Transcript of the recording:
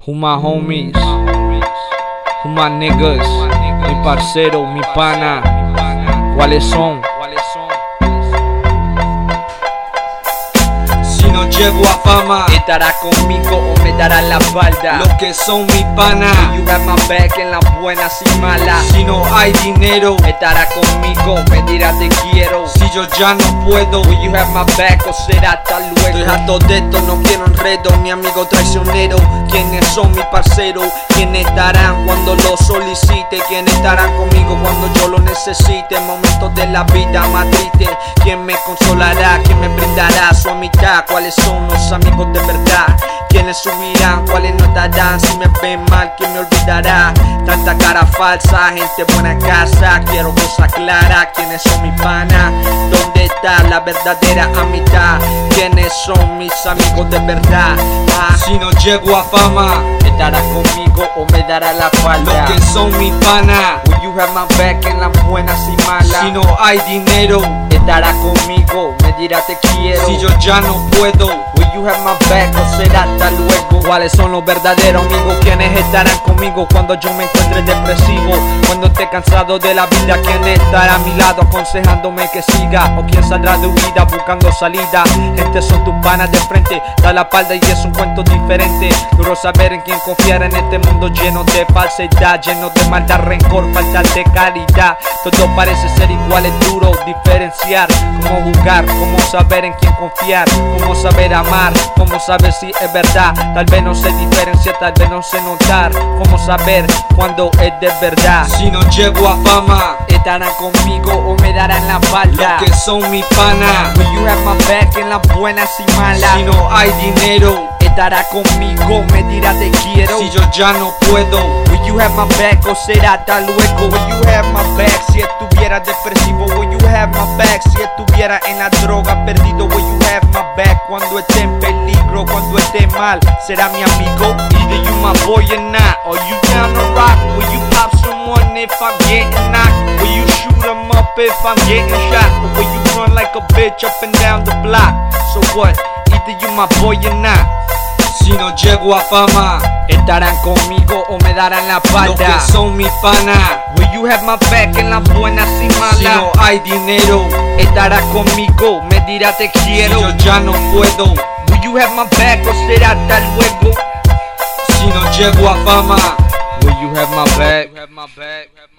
Who my homies, who my niggas, mi parcero, mi pana, ¿cuáles son? Si no llego a fama, ¿Estará conmigo o me dará la espalda? los que son mi pana. You have my back en las buenas y malas. Si no hay dinero, Estará conmigo, me dirá te quiero. si yo ya no puedo, Will you have my back o será hasta estoy luego? harto de esto, no quiero enredo, mi amigo traicionero. ¿Quiénes son mis parceros? ¿Quiénes estarán cuando lo solicite? ¿Quiénes estarán conmigo cuando yo lo necesite? En momentos de la vida más triste, ¿quién me consolará? ¿Quién me brindará su amistad? ¿Cuáles son los amigos de verdad? ¿Quiénes subirán? ¿Cuáles no estarán? Si me ven mal, ¿quién me olvidará? Tanta cara falsa, gente buena en casa. Quiero cosas claras, ¿quiénes son mis panas? ¿Dónde está la verdadera amistad? ¿Quiénes son mis amigos de verdad? Si no llego a fama, ¿Estará conmigo o me dará la los espalda? que son mi pana. Will you have my back en las buenas y malas? Si no hay dinero, Estará conmigo, me dirá te quiero. si yo ya no puedo, Will you have my back o será hasta luego? ¿Cuáles son los verdaderos amigos? ¿Quiénes estarán conmigo cuando yo me encuentre depresivo? Cuando esté cansado de la vida, ¿quién estará a mi lado aconsejándome que siga? ¿O quién saldrá de huida buscando salida? Gente, son tus panas de frente, da la espalda y es un cuento diferente. Duro saber en quién confiar en este mundo lleno de falsedad, lleno de maldad, rencor, falta de caridad. Todo parece ser igual, es duro diferenciar cómo jugar, cómo saber en quién confiar, cómo saber amar, cómo saber si es verdad. Tal vez no sé diferenciar, tal vez no sé notar, cómo saber cuando es de verdad. si no llego a fama, ¿Estarán conmigo o me darán la espalda? los que son mi pana. Will you have my back en las buenas y malas? Si no hay dinero, ¿Estará conmigo? Me dirá te quiero. si yo ya no puedo, Will you have my back o será hasta luego? Will you have my back si estuviera depresivo? Will you have my back si estuviera en la droga perdido? Will you have my back cuando esté en peligro? Cuando esté mal, será mi amigo. Either you my boy or not, or you down to rock. Will you pop someone if I'm getting knocked? Will you shoot 'em up if I'm getting shot? Or will you run like a bitch up and down the block? So what? Either you my boy or not. si no llego a fama, ¿Estarán conmigo o me darán la los espalda? que son mi pana. Will you have my back en las buenas y malas? Si no hay dinero, Estará conmigo, me dirá te si quiero. yo ya no puedo, Will you have my back o será hasta luego? si no llego a fama, Will you have my back?